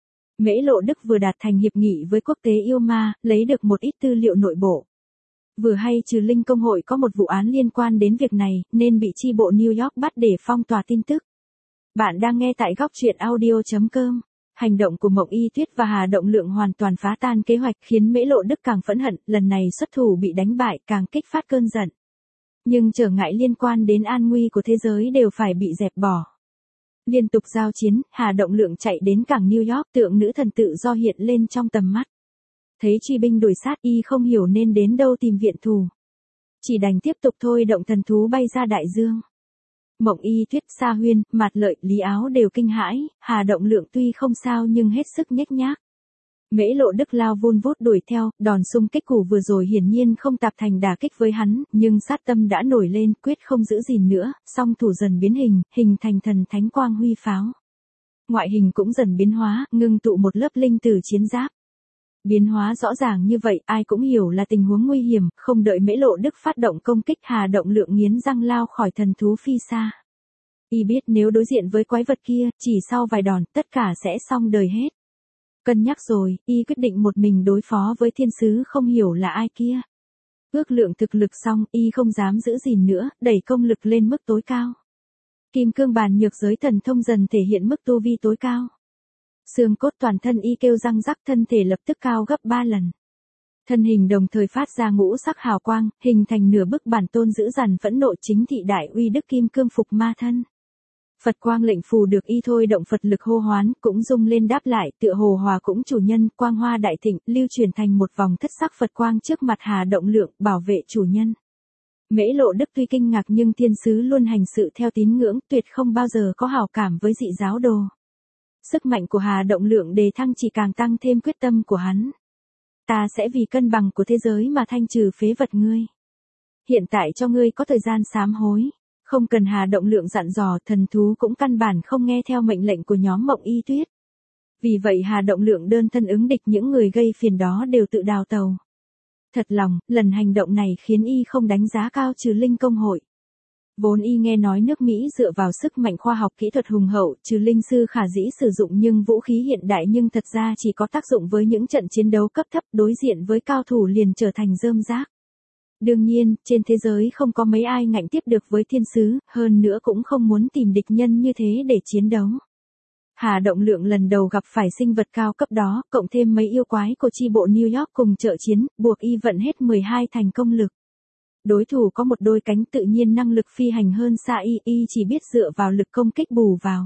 Mễ Lộ Đức vừa đạt thành hiệp nghị với quốc tế yêu ma, lấy được một ít tư liệu nội bộ. Vừa hay Trừ Linh Công hội có một vụ án liên quan đến việc này, nên bị chi bộ New York bắt để phong tỏa tin tức. Bạn đang nghe tại góc truyện audio chấm com. Hành động của Mộng Y Tuyết và Hà Động Lượng hoàn toàn phá tan kế hoạch, khiến Mễ Lộ Đức càng phẫn hận, lần này xuất thủ bị đánh bại càng kích phát cơn giận. Nhưng trở ngại liên quan đến an nguy của thế giới đều phải bị dẹp bỏ. Liên tục giao chiến, Hà Động Lượng chạy đến cảng New York, tượng nữ thần tự do hiện lên trong tầm mắt. Thấy truy binh đuổi sát, y không hiểu nên đến đâu tìm viện thù. Chỉ đành tiếp tục thôi động thần thú bay ra đại dương. Mộng Y Tuyết, Sa Huyên, Mạt Lợi, Lý Áo đều kinh hãi, Hà Động Lượng tuy không sao nhưng hết sức nhếch nhác. Mễ Lộ Đức lao vun vút đuổi theo, đòn xung kích cũ vừa rồi hiển nhiên không tạp thành đả kích với hắn, nhưng sát tâm đã nổi lên, quyết không giữ gìn nữa, song thủ dần biến hình, hình thành thần thánh quang huy pháo. Ngoại hình cũng dần biến hóa, ngưng tụ một lớp linh tử chiến giáp. Biến hóa rõ ràng như vậy, ai cũng hiểu là tình huống nguy hiểm, không đợi Mễ Lộ Đức phát động công kích, Hà Động Lượng nghiến răng lao khỏi thần thú phi xa. Y biết nếu đối diện với quái vật kia, chỉ sau vài đòn, tất cả sẽ xong đời hết. Cân nhắc rồi, y quyết định một mình đối phó với thiên sứ không hiểu là ai kia. Ước lượng thực lực xong, y không dám giữ gìn nữa, đẩy công lực lên mức tối cao. Kim cương bàn nhược giới thần thông dần thể hiện mức tu vi tối cao. Xương cốt toàn thân y kêu răng rắc, thân thể lập tức cao gấp ba lần. Thân hình đồng thời phát ra ngũ sắc hào quang, hình thành nửa bức bản tôn dữ dằn phẫn nộ chính thị đại uy đức kim cương phục ma thân. Phật quang lệnh phù được y thôi động Phật lực hô hoán, cũng rung lên đáp lại, tựa hồ hòa cũng chủ nhân, quang hoa đại thịnh, lưu truyền thành một vòng thất sắc Phật quang trước mặt Hà Động Lượng, bảo vệ chủ nhân. Mễ Lộ Đức tuy kinh ngạc nhưng thiên sứ luôn hành sự theo tín ngưỡng, tuyệt không bao giờ có hảo cảm với dị giáo đồ. Sức mạnh của Hà Động Lượng đề thăng chỉ càng tăng thêm quyết tâm của hắn. Ta sẽ vì cân bằng của thế giới mà thanh trừ phế vật ngươi. Hiện tại cho ngươi có thời gian sám hối. Không cần Hà Động Lượng dặn dò, thần thú cũng căn bản không nghe theo mệnh lệnh của nhóm Mộng Y Tuyết. Vì vậy Hà Động Lượng đơn thân ứng địch, những người gây phiền đó đều tự đào tàu. Thật lòng, lần hành động này khiến y không đánh giá cao Trừ Linh công hội. Vốn y nghe nói nước Mỹ dựa vào sức mạnh khoa học kỹ thuật hùng hậu, Trừ Linh sư khả dĩ sử dụng nhưng vũ khí hiện đại, nhưng thật ra chỉ có tác dụng với những trận chiến đấu cấp thấp, đối diện với cao thủ liền trở thành rơm rác. Đương nhiên, trên thế giới không có mấy ai ngạnh tiếp được với thiên sứ, hơn nữa cũng không muốn tìm địch nhân như thế để chiến đấu. Hà Động Lượng lần đầu gặp phải sinh vật cao cấp đó, cộng thêm mấy yêu quái của chi bộ New York cùng trợ chiến, buộc y vận hết mười hai thành công lực. Đối thủ có một đôi cánh, tự nhiên năng lực phi hành hơn xa y, y chỉ biết dựa vào lực công kích bù vào.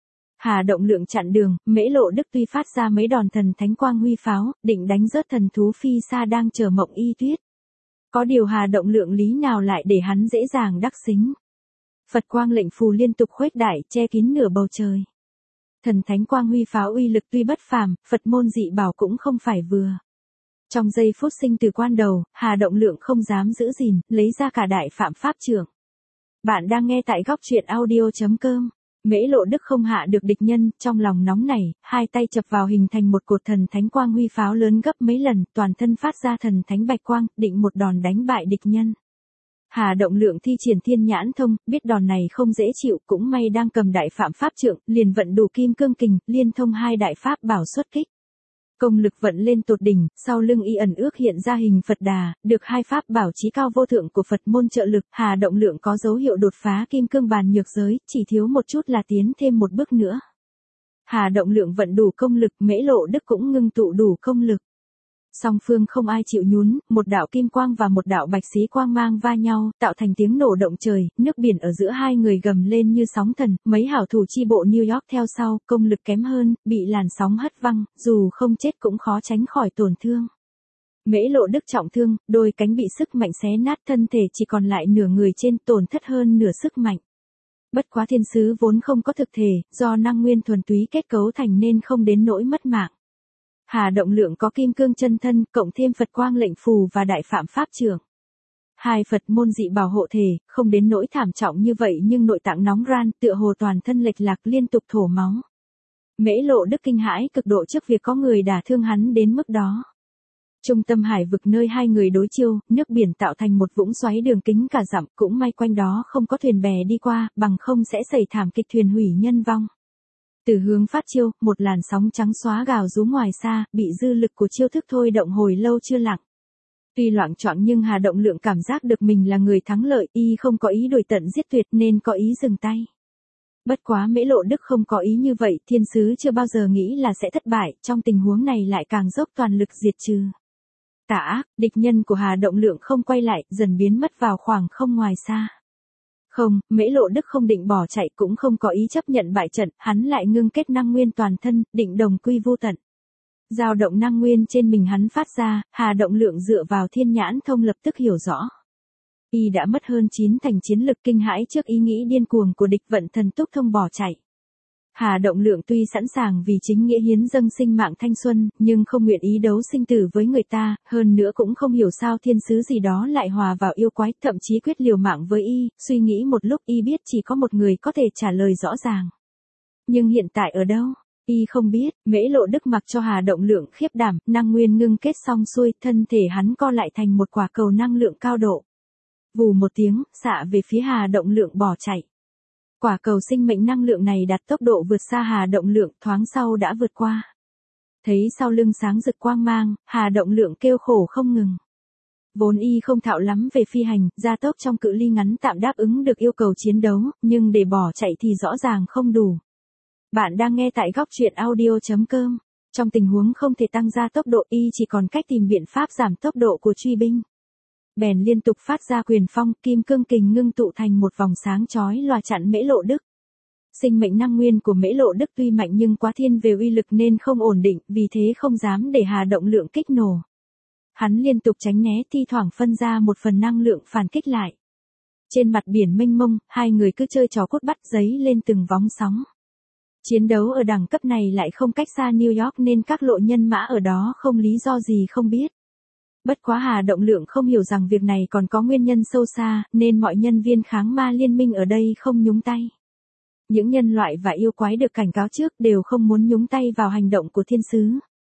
Hà Động Lượng chặn đường, Mễ Lộ Đức tuy phát ra mấy đòn thần thánh quang huy pháo, định đánh rớt thần thú phi xa đang chờ Mộng Y Tuyết. Có điều Hà Động Lượng lý nào lại để hắn dễ dàng đắc xính. Phật quang lệnh phù liên tục khuếch đại, che kín nửa bầu trời. Thần thánh quang huy pháo uy lực tuy bất phàm, Phật môn dị bảo cũng không phải vừa. Trong giây phút sinh từ quan đầu, Hà Động Lượng không dám giữ gìn, lấy ra cả đại phạm pháp trưởng. Bạn đang nghe tại góc truyện audio chấm com. Mễ Lộ Đức không hạ được địch nhân, trong lòng nóng nảy, hai tay chập vào hình thành một cột thần thánh quang huy pháo lớn gấp mấy lần, toàn thân phát ra thần thánh bạch quang, định một đòn đánh bại địch nhân. Hà Động Lượng thi triển thiên nhãn thông, biết đòn này không dễ chịu, cũng may đang cầm đại phạm pháp trượng, liền vận đủ kim cương kình, liên thông hai đại pháp bảo xuất kích. Công lực vận lên tột đỉnh, sau lưng y ẩn ước hiện ra hình Phật Đà, được hai pháp bảo chí cao vô thượng của Phật môn trợ lực, Hà Động Lượng có dấu hiệu đột phá kim cương bàn nhược giới, chỉ thiếu một chút là tiến thêm một bước nữa. Hà Động Lượng vận đủ công lực, Mễ Lộ Đức cũng ngưng tụ đủ công lực. Song phương không ai chịu nhún, một đạo kim quang và một đạo bạch xí quang mang va nhau, tạo thành tiếng nổ động trời, nước biển ở giữa hai người gầm lên như sóng thần, mấy hảo thủ chi bộ New York theo sau, công lực kém hơn, bị làn sóng hất văng, dù không chết cũng khó tránh khỏi tổn thương. Mễ Lộ Đức trọng thương, đôi cánh bị sức mạnh xé nát, thân thể chỉ còn lại nửa người trên, tổn thất hơn nửa sức mạnh. Bất quá thiên sứ vốn không có thực thể, do năng nguyên thuần túy kết cấu thành nên không đến nỗi mất mạng. Hà Động Lượng có kim cương chân thân, cộng thêm Phật quang lệnh phù và đại phạm pháp trưởng. Hai Phật môn dị bảo hộ thể, không đến nỗi thảm trọng như vậy nhưng nội tạng nóng ran, tựa hồ toàn thân lệch lạc liên tục thổ máu. Mễ Lộ Đức kinh hãi cực độ trước việc có người đả thương hắn đến mức đó. Trung tâm hải vực nơi hai người đối chiêu, nước biển tạo thành một vũng xoáy đường kính cả dặm, cũng may quanh đó không có thuyền bè đi qua, bằng không sẽ xảy thảm kịch thuyền hủy nhân vong. Từ hướng phát chiêu, một làn sóng trắng xóa gào rú ngoài xa, bị dư lực của chiêu thức thôi động hồi lâu chưa lặng. Tuy loạng choạng nhưng Hà Động Lượng cảm giác được mình là người thắng lợi, y không có ý đuổi tận giết tuyệt nên có ý dừng tay. Bất quá Mễ Lộ Đức không có ý như vậy, thiên sứ chưa bao giờ nghĩ là sẽ thất bại, trong tình huống này lại càng dốc toàn lực diệt trừ. Tà ác, địch nhân của Hà Động Lượng không quay lại, dần biến mất vào khoảng không ngoài xa. Không, Mễ Lộ Đức không định bỏ chạy, cũng không có ý chấp nhận bại trận, hắn lại ngưng kết năng nguyên toàn thân, định đồng quy vô tận. Dao động năng nguyên trên mình hắn phát ra, Hà Động Lượng dựa vào thiên nhãn thông lập tức hiểu rõ. Y đã mất hơn chín thành chiến lực, kinh hãi trước ý nghĩ điên cuồng của địch, vận thần túc thông bỏ chạy. Hà Động Lượng tuy sẵn sàng vì chính nghĩa hiến dâng sinh mạng thanh xuân, nhưng không nguyện ý đấu sinh tử với người ta, hơn nữa cũng không hiểu sao thiên sứ gì đó lại hòa vào yêu quái, thậm chí quyết liều mạng với y, suy nghĩ một lúc y biết chỉ có một người có thể trả lời rõ ràng. Nhưng hiện tại ở đâu? Y không biết. Mễ Lộ Đức mặc cho Hà Động Lượng khiếp đảm, năng nguyên ngưng kết xong xuôi, thân thể hắn co lại thành một quả cầu năng lượng cao độ. Vù một tiếng, xạ về phía Hà Động Lượng bỏ chạy. Quả cầu sinh mệnh năng lượng này đạt tốc độ vượt xa Hà Động Lượng, thoáng sau đã vượt qua. Thấy sau lưng sáng rực quang mang, Hà Động Lượng kêu khổ không ngừng. Vốn y không thạo lắm về phi hành, gia tốc trong cự ly ngắn tạm đáp ứng được yêu cầu chiến đấu, nhưng để bỏ chạy thì rõ ràng không đủ. Bạn đang nghe tại góc truyện audio chấm com. Trong tình huống không thể tăng gia tốc độ, y chỉ còn cách tìm biện pháp giảm tốc độ của truy binh. Bèn liên tục phát ra quyền phong, kim cương kình ngưng tụ thành một vòng sáng chói lòa chặn Mễ Lộ Đức. Sinh mệnh năng nguyên của Mễ Lộ Đức tuy mạnh nhưng quá thiên về uy lực nên không ổn định, vì thế không dám để Hà Động Lượng kích nổ. Hắn liên tục tránh né, thi thoảng phân ra một phần năng lượng phản kích lại. Trên mặt biển mênh mông, hai người cứ chơi trò cốt bắt giấy lên từng vóng sóng. Chiến đấu ở đẳng cấp này lại không cách xa New York nên các lộ nhân mã ở đó không lý do gì không biết. Bất quá Hà Động Lượng không hiểu rằng việc này còn có nguyên nhân sâu xa, nên mọi nhân viên kháng ma liên minh ở đây không nhúng tay. Những nhân loại và yêu quái được cảnh cáo trước đều không muốn nhúng tay vào hành động của thiên sứ.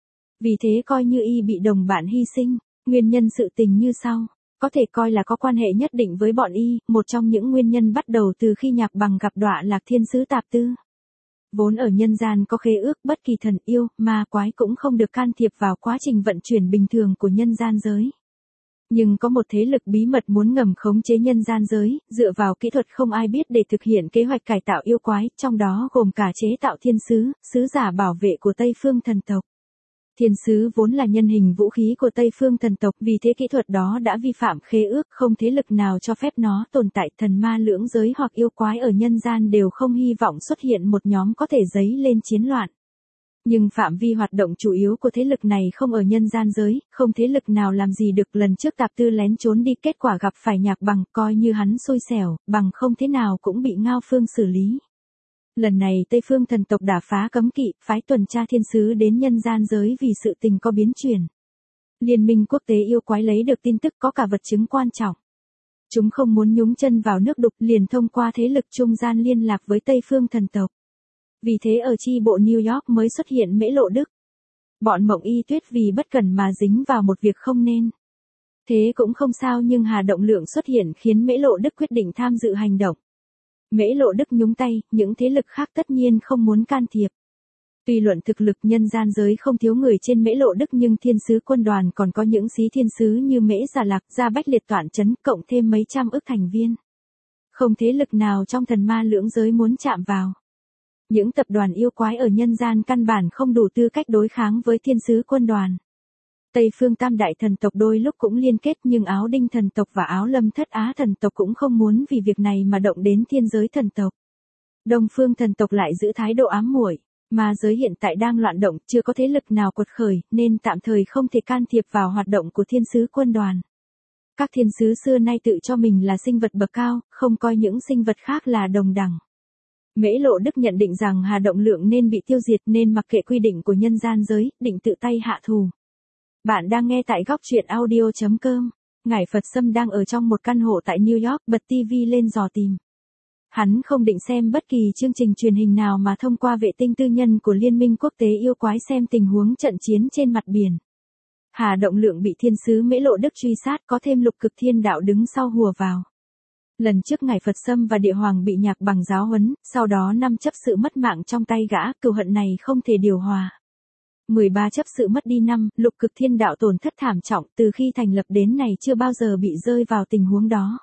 Vì thế coi như y bị đồng bạn hy sinh, nguyên nhân sự tình như sau. Có thể coi là có quan hệ nhất định với bọn y, một trong những nguyên nhân bắt đầu từ khi Nhạc Bằng gặp đọa lạc thiên sứ tạp tư. Vốn ở nhân gian có khế ước bất kỳ thần yêu, ma quái cũng không được can thiệp vào quá trình vận chuyển bình thường của nhân gian giới. Nhưng có một thế lực bí mật muốn ngầm khống chế nhân gian giới, dựa vào kỹ thuật không ai biết để thực hiện kế hoạch cải tạo yêu quái, trong đó gồm cả chế tạo thiên sứ, sứ giả bảo vệ của Tây Phương thần tộc. Thiên sứ vốn là nhân hình vũ khí của Tây Phương thần tộc, vì thế kỹ thuật đó đã vi phạm khế ước, không thế lực nào cho phép nó tồn tại. Thần ma lưỡng giới hoặc yêu quái ở nhân gian đều không hy vọng xuất hiện một nhóm có thể dấy lên chiến loạn. Nhưng phạm vi hoạt động chủ yếu của thế lực này không ở nhân gian giới, không thế lực nào làm gì được. Lần trước tạp tư lén trốn đi, kết quả gặp phải Nhạc Bằng, coi như hắn xui xẻo, bằng không thế nào cũng bị Ngao Phương xử lý. Lần này Tây Phương thần tộc đả phá cấm kỵ, phái tuần tra thiên sứ đến nhân gian giới vì sự tình có biến chuyển. Liên minh quốc tế yêu quái lấy được tin tức có cả vật chứng quan trọng. Chúng không muốn nhúng chân vào nước đục, liền thông qua thế lực trung gian liên lạc với Tây Phương thần tộc. Vì thế ở chi bộ New York mới xuất hiện Mễ Lộ Đức. Bọn Mộng Y Tuyết vì bất cẩn mà dính vào một việc không nên. Thế cũng không sao, nhưng Hà Động Lượng xuất hiện khiến Mễ Lộ Đức quyết định tham dự hành động. Mễ Lộ Đức nhúng tay, những thế lực khác tất nhiên không muốn can thiệp. Tuy luận thực lực nhân gian giới không thiếu người trên Mễ Lộ Đức, nhưng thiên sứ quân đoàn còn có những xí thiên sứ như Mễ Giả Lạc, Gia Bách Liệt Toản Trấn, cộng thêm mấy trăm ức thành viên. Không thế lực nào trong thần ma lưỡng giới muốn chạm vào. Những tập đoàn yêu quái ở nhân gian căn bản không đủ tư cách đối kháng với thiên sứ quân đoàn. Tây Phương Tam Đại thần tộc đôi lúc cũng liên kết, nhưng Áo Đinh thần tộc và Áo Lâm Thất Á thần tộc cũng không muốn vì việc này mà động đến thiên giới thần tộc. Đông Phương thần tộc lại giữ thái độ ám muội, ma giới hiện tại đang loạn động, chưa có thế lực nào quật khởi, nên tạm thời không thể can thiệp vào hoạt động của thiên sứ quân đoàn. Các thiên sứ xưa nay tự cho mình là sinh vật bậc cao, không coi những sinh vật khác là đồng đẳng. Mễ Lộ Đức nhận định rằng Hà Động Lượng nên bị tiêu diệt nên mặc kệ quy định của nhân gian giới, định tự tay hạ thù. Bạn đang nghe tại góc truyện audio chấm com. Ngải Phật Sâm đang ở trong một căn hộ tại New York, bật tivi lên dò tìm. Hắn không định xem bất kỳ chương trình truyền hình nào mà thông qua vệ tinh tư nhân của Liên minh quốc tế yêu quái xem tình huống trận chiến trên mặt biển. Hà Động Lượng bị thiên sứ Mễ Lộ Đức truy sát, có thêm Lục Cực Thiên Đạo đứng sau hùa vào. Lần trước Ngải Phật Sâm và Địa Hoàng bị Nhạc Bằng giáo huấn, sau đó năm chấp sự mất mạng trong tay gã, cừu hận này không thể điều hòa. mười ba chấp sự mất đi năm, Lục Cực Thiên Đạo tổn thất thảm trọng, từ khi thành lập đến nay chưa bao giờ bị rơi vào tình huống đó.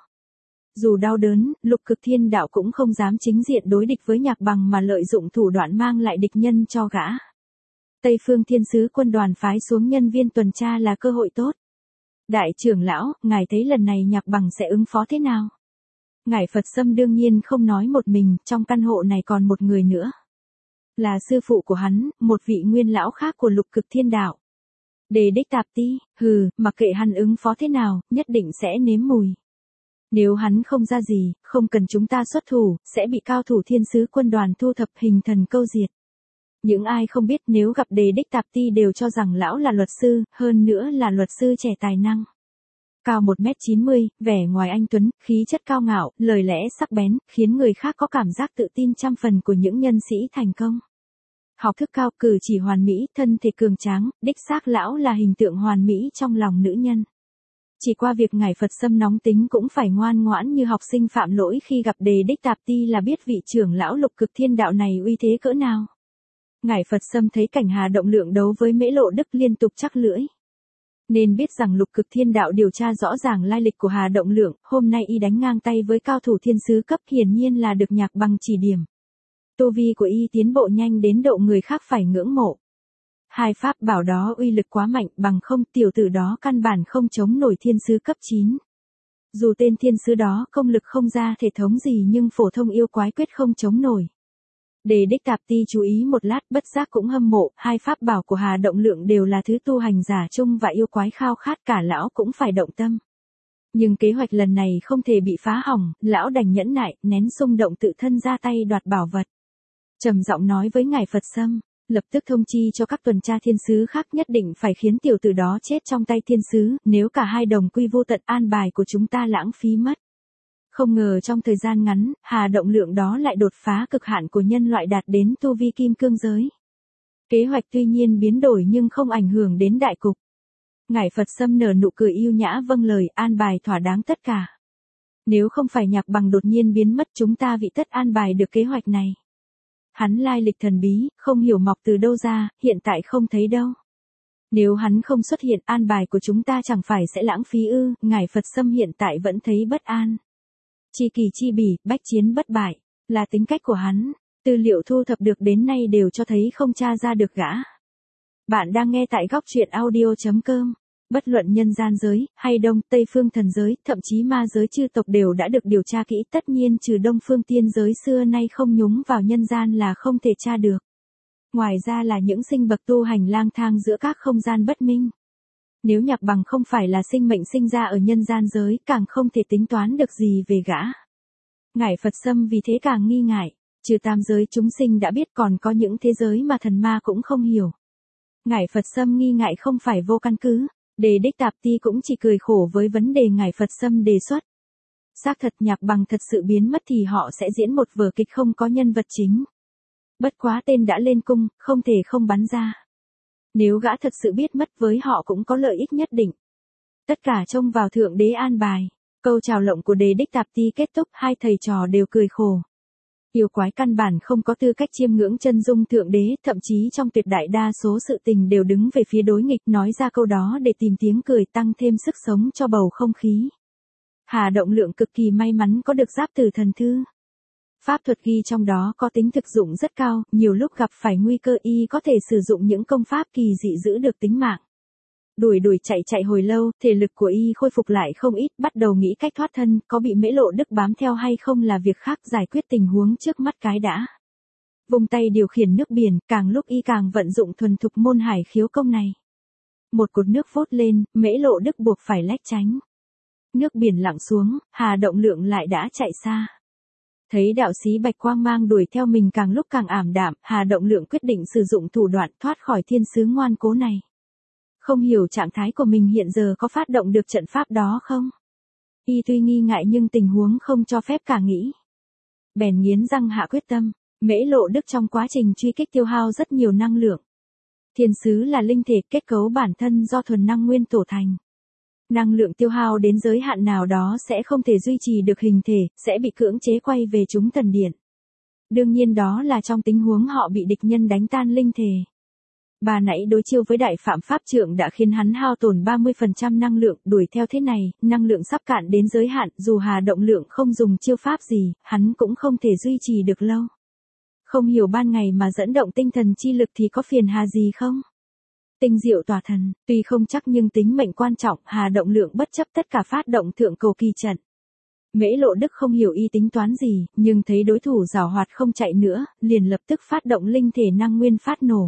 Dù đau đớn, Lục Cực Thiên Đạo cũng không dám chính diện đối địch với Nhạc Bằng mà lợi dụng thủ đoạn mang lại địch nhân cho gã. Tây Phương Thiên sứ quân đoàn phái xuống nhân viên tuần tra là cơ hội tốt. Đại trưởng lão, ngài thấy lần này Nhạc Bằng sẽ ứng phó thế nào? Ngải Phật Sâm đương nhiên không nói một mình, trong căn hộ này còn một người nữa. Là sư phụ của hắn, một vị nguyên lão khác của Lục Cực Thiên Đạo. Đề Đích Tạp Ti, hừ, mặc kệ hắn ứng phó thế nào, nhất định sẽ nếm mùi. Nếu hắn không ra gì, không cần chúng ta xuất thủ, sẽ bị cao thủ thiên sứ quân đoàn thu thập hình thần câu diệt. Những ai không biết nếu gặp Đề Đích Tạp Ti đều cho rằng lão là luật sư, hơn nữa là luật sư trẻ tài năng. Cao một mét chín mươi, vẻ ngoài anh tuấn, khí chất cao ngạo, lời lẽ sắc bén, khiến người khác có cảm giác tự tin trăm phần của những nhân sĩ thành công. Học thức cao, cử chỉ hoàn mỹ, thân thể cường tráng, đích xác lão là hình tượng hoàn mỹ trong lòng nữ nhân. Chỉ qua việc Ngải Phật Sâm nóng tính cũng phải ngoan ngoãn như học sinh phạm lỗi khi gặp Đề Đích Tạp Ti là biết vị trưởng lão Lục Cực Thiên Đạo này uy thế cỡ nào. Ngải Phật Sâm thấy cảnh Hà Động Lượng đấu với Mễ Lộ Đức liên tục chắc lưỡi. Nên biết rằng Lục Cực Thiên Đạo điều tra rõ ràng lai lịch của Hà Động Lượng, hôm nay y đánh ngang tay với cao thủ thiên sứ cấp hiển nhiên là được Nhạc Bằng chỉ điểm. Tu vi của y tiến bộ nhanh đến độ người khác phải ngưỡng mộ. Hai pháp bảo đó uy lực quá mạnh, bằng không tiểu tử đó căn bản không chống nổi thiên sứ cấp chín. Dù tên thiên sứ đó công lực không ra thể thống gì nhưng phổ thông yêu quái quyết không chống nổi. Đề Đích Tạp Ti chú ý một lát bất giác cũng hâm mộ, hai pháp bảo của Hà Động Lượng đều là thứ tu hành giả chung và yêu quái khao khát, cả lão cũng phải động tâm. Nhưng kế hoạch lần này không thể bị phá hỏng, lão đành nhẫn nại, nén xung động tự thân ra tay đoạt bảo vật. Trầm giọng nói với Ngải Phật Sâm, lập tức thông chi cho các tuần tra thiên sứ khác nhất định phải khiến tiểu tử đó chết trong tay thiên sứ, nếu cả hai đồng quy vô tận an bài của chúng ta lãng phí mất. Không ngờ trong thời gian ngắn, Hà Động Lượng đó lại đột phá cực hạn của nhân loại đạt đến tu vi kim cương giới. Kế hoạch tuy nhiên biến đổi nhưng không ảnh hưởng đến đại cục. Ngải Phật Sâm nở nụ cười yêu nhã vâng lời, an bài thỏa đáng tất cả. Nếu không phải Nhạc Bằng đột nhiên biến mất chúng ta vị tất an bài được kế hoạch này. Hắn lai lịch thần bí, không hiểu mọc từ đâu ra, hiện tại không thấy đâu. Nếu hắn không xuất hiện, an bài của chúng ta chẳng phải sẽ lãng phí ư? Ngải Phật Sâm hiện tại vẫn thấy bất an. Chi kỳ chi bỉ, bách chiến bất bại, là tính cách của hắn. Tư liệu thu thập được đến nay đều cho thấy không tra ra được gã. Bạn đang nghe tại góc truyện audio chấm com. Bất luận nhân gian giới, hay Đông, Tây phương thần giới, thậm chí ma giới chư tộc đều đã được điều tra kỹ, tất nhiên trừ Đông phương tiên giới xưa nay không nhúng vào nhân gian là không thể tra được. Ngoài ra là những sinh bậc tu hành lang thang giữa các không gian bất minh. Nếu Nhạc Bằng không phải là sinh mệnh sinh ra ở nhân gian giới, càng không thể tính toán được gì về gã. Ngải Phật Sâm vì thế càng nghi ngại, trừ tam giới chúng sinh đã biết còn có những thế giới mà thần ma cũng không hiểu. Ngải Phật Sâm nghi ngại không phải vô căn cứ. Đề Đích Tạp Ti cũng chỉ cười khổ với vấn đề Ngải Phật Sâm đề xuất. Xác thật Nhạc Bằng thật sự biến mất thì họ sẽ diễn một vở kịch không có nhân vật chính. Bất quá tên đã lên cung, không thể không bắn ra. Nếu gã thật sự biết mất với họ cũng có lợi ích nhất định. Tất cả trông vào Thượng Đế an bài. Câu chào lộng của Đề Đích Tạp Ti kết thúc, hai thầy trò đều cười khổ. Yêu quái căn bản không có tư cách chiêm ngưỡng chân dung Thượng Đế, thậm chí trong tuyệt đại đa số sự tình đều đứng về phía đối nghịch, nói ra câu đó để tìm tiếng cười tăng thêm sức sống cho bầu không khí. Hà Động Lượng cực kỳ may mắn có được giáp tử thần thư. Pháp thuật ghi trong đó có tính thực dụng rất cao, nhiều lúc gặp phải nguy cơ y có thể sử dụng những công pháp kỳ dị giữ được tính mạng. Đuổi đuổi chạy chạy hồi lâu, thể lực của y khôi phục lại không ít, bắt đầu nghĩ cách thoát thân, có bị Mễ Lộ Đức bám theo hay không là việc khác, giải quyết tình huống trước mắt cái đã. Vùng tay điều khiển nước biển, càng lúc y càng vận dụng thuần thục môn hải khiếu công này. Một cột nước vốt lên, Mễ Lộ Đức buộc phải lách tránh. Nước biển lặng xuống, Hà Động Lượng lại đã chạy xa. Thấy đạo sĩ bạch quang mang đuổi theo mình càng lúc càng ảm đạm, Hà Động Lượng quyết định sử dụng thủ đoạn thoát khỏi thiên sứ ngoan cố này. Không hiểu trạng thái của mình hiện giờ có phát động được trận pháp đó không? Y tuy nghi ngại nhưng tình huống không cho phép cả nghĩ. Bèn nghiến răng hạ quyết tâm, Mễ Lộ Đức trong quá trình truy kích tiêu hao rất nhiều năng lượng. Thiên sứ là linh thể, kết cấu bản thân do thuần năng nguyên tổ thành. Năng lượng tiêu hao đến giới hạn nào đó sẽ không thể duy trì được hình thể, sẽ bị cưỡng chế quay về chúng thần điện. Đương nhiên đó là trong tình huống họ bị địch nhân đánh tan linh thể. Bà nãy đối chiêu với đại phạm pháp trượng đã khiến hắn hao tổn ba mươi phần trăm năng lượng, đuổi theo thế này, năng lượng sắp cạn đến giới hạn, dù Hà Động Lượng không dùng chiêu pháp gì, hắn cũng không thể duy trì được lâu. Không hiểu ban ngày mà dẫn động tinh thần chi lực thì có phiền hà gì không? Tinh diệu tỏa thần, tuy không chắc nhưng tính mệnh quan trọng, Hà Động Lượng bất chấp tất cả phát động thượng cầu kỳ trận. Mễ Lộ Đức không hiểu y tính toán gì, nhưng thấy đối thủ giảo hoạt không chạy nữa, liền lập tức phát động linh thể năng nguyên phát nổ.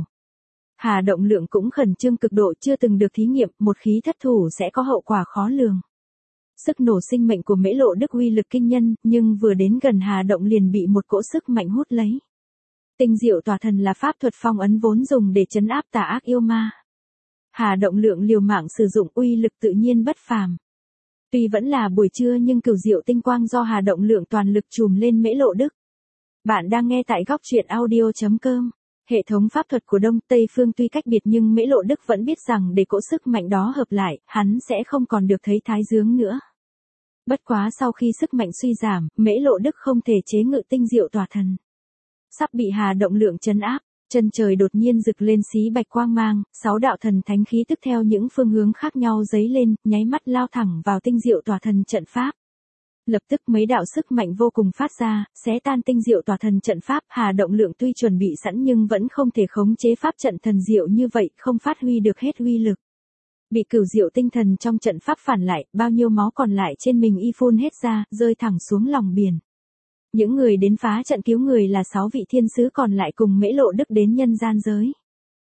Hà Động Lượng cũng khẩn trương cực độ, chưa từng được thí nghiệm, một khí thất thủ sẽ có hậu quả khó lường. Sức nổ sinh mệnh của Mễ Lộ Đức uy lực kinh nhân, nhưng vừa đến gần Hà Động liền bị một cỗ sức mạnh hút lấy. Tinh diệu tỏa thần là pháp thuật phong ấn vốn dùng để trấn áp tà ác yêu ma. Hà Động Lượng liều mạng sử dụng, uy lực tự nhiên bất phàm. Tuy vẫn là buổi trưa nhưng cửu diệu tinh quang do Hà Động Lượng toàn lực trùm lên Mễ Lộ Đức. Bạn đang nghe tại góc truyện audio chấm com. Hệ thống pháp thuật của Đông Tây phương tuy cách biệt nhưng Mễ Lộ Đức vẫn biết rằng để cỗ sức mạnh đó hợp lại, hắn sẽ không còn được thấy thái dương nữa. Bất quá sau khi sức mạnh suy giảm, Mễ Lộ Đức không thể chế ngự tinh diệu tỏa thần. Sắp bị Hà Động Lượng trấn áp, Chân trời đột nhiên rực lên xí bạch quang mang, sáu đạo thần thánh khí tức theo những phương hướng khác nhau giấy lên, nháy mắt lao thẳng vào tinh diệu tòa thần trận pháp. Lập tức mấy đạo sức mạnh vô cùng phát ra, xé tan tinh diệu tòa thần trận pháp. Hà Động Lượng tuy chuẩn bị sẵn nhưng vẫn không thể khống chế pháp trận thần diệu như vậy, không phát huy được hết uy lực. Bị cửu diệu tinh thần trong trận pháp phản lại, bao nhiêu máu còn lại trên mình y phun hết ra, rơi thẳng xuống lòng biển. Những người đến phá trận cứu người là sáu vị thiên sứ còn lại cùng Mễ Lộ Đức đến nhân gian giới.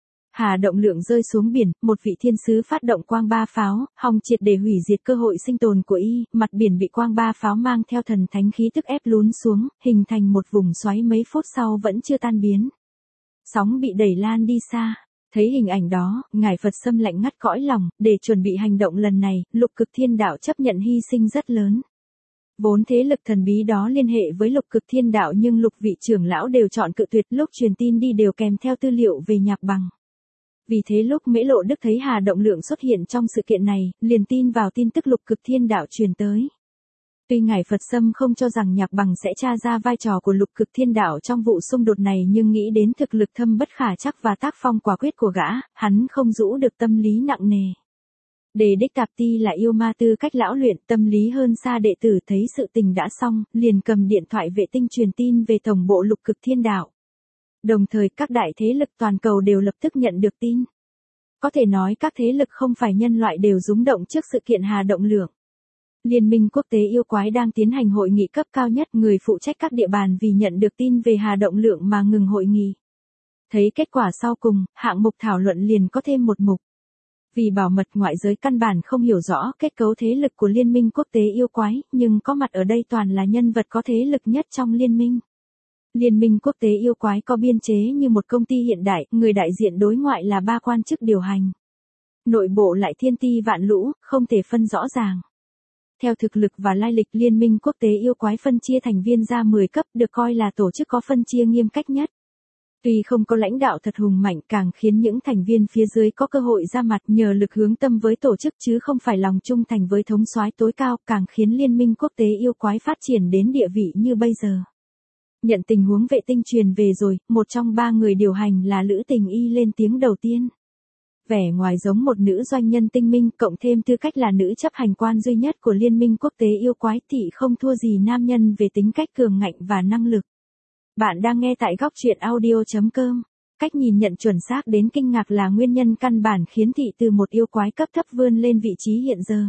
Hà Động Lượng rơi xuống biển, một vị thiên sứ phát động quang ba pháo, hòng triệt để hủy diệt cơ hội sinh tồn của y, mặt biển bị quang ba pháo mang theo thần thánh khí tức ép lún xuống, hình thành một vùng xoáy mấy phút sau vẫn chưa tan biến. Sóng bị đẩy lan đi xa. Thấy hình ảnh đó, ngài Phật Sâm lạnh ngắt cõi lòng, để chuẩn bị hành động lần này, Lục Cực Thiên Đạo chấp nhận hy sinh rất lớn. Vốn thế lực thần bí đó liên hệ với Lục Cực Thiên Đạo nhưng lục vị trưởng lão đều chọn cự tuyệt, lúc truyền tin đi đều kèm theo tư liệu về Nhạc Bằng. Vì thế lúc Mễ Lộ Đức thấy Hà Động Lượng xuất hiện trong sự kiện này, liền tin vào tin tức Lục Cực Thiên Đạo truyền tới. Tuy ngài Phật Sâm không cho rằng Nhạc Bằng sẽ tra ra vai trò của Lục Cực Thiên Đạo trong vụ xung đột này nhưng nghĩ đến thực lực thâm bất khả trắc và tác phong quả quyết của gã, hắn không giữ được tâm lý nặng nề. Đề Đích Tạp Ti là yêu ma tư cách lão luyện, tâm lý hơn xa đệ tử, thấy sự tình đã xong, liền cầm điện thoại vệ tinh truyền tin về tổng bộ Lục Cực Thiên Đạo. Đồng thời các đại thế lực toàn cầu đều lập tức nhận được tin. Có thể nói các thế lực không phải nhân loại đều rúng động trước sự kiện Hà Động Lượng. Liên minh quốc tế yêu quái đang tiến hành hội nghị cấp cao nhất, người phụ trách các địa bàn vì nhận được tin về Hà Động Lượng mà ngừng hội nghị. Thấy kết quả sau cùng, hạng mục thảo luận liền có thêm một mục. Vì bảo mật ngoại giới căn bản không hiểu rõ kết cấu thế lực của Liên minh quốc tế yêu quái, nhưng có mặt ở đây toàn là nhân vật có thế lực nhất trong liên minh. Liên minh quốc tế yêu quái có biên chế như một công ty hiện đại, người đại diện đối ngoại là ba quan chức điều hành. Nội bộ lại thiên ti vạn lũ, không thể phân rõ ràng. Theo thực lực và lai lịch, Liên minh quốc tế yêu quái phân chia thành viên ra mười cấp, được coi là tổ chức có phân chia nghiêm cách nhất. Tuy không có lãnh đạo thật hùng mạnh, càng khiến những thành viên phía dưới có cơ hội ra mặt nhờ lực hướng tâm với tổ chức chứ không phải lòng trung thành với thống soái tối cao, càng khiến Liên minh quốc tế yêu quái phát triển đến địa vị như bây giờ. Nhận tình huống vệ tinh truyền về rồi, một trong ba người điều hành là Lữ Tình Y lên tiếng đầu tiên. Vẻ ngoài giống một nữ doanh nhân tinh minh, cộng thêm tư cách là nữ chấp hành quan duy nhất của Liên minh quốc tế yêu quái thì không thua gì nam nhân về tính cách cường ngạnh và năng lực. Bạn đang nghe tại góc truyện audio chấm com. Cách nhìn nhận chuẩn xác đến kinh ngạc là nguyên nhân căn bản khiến thị từ một yêu quái cấp thấp vươn lên vị trí hiện giờ.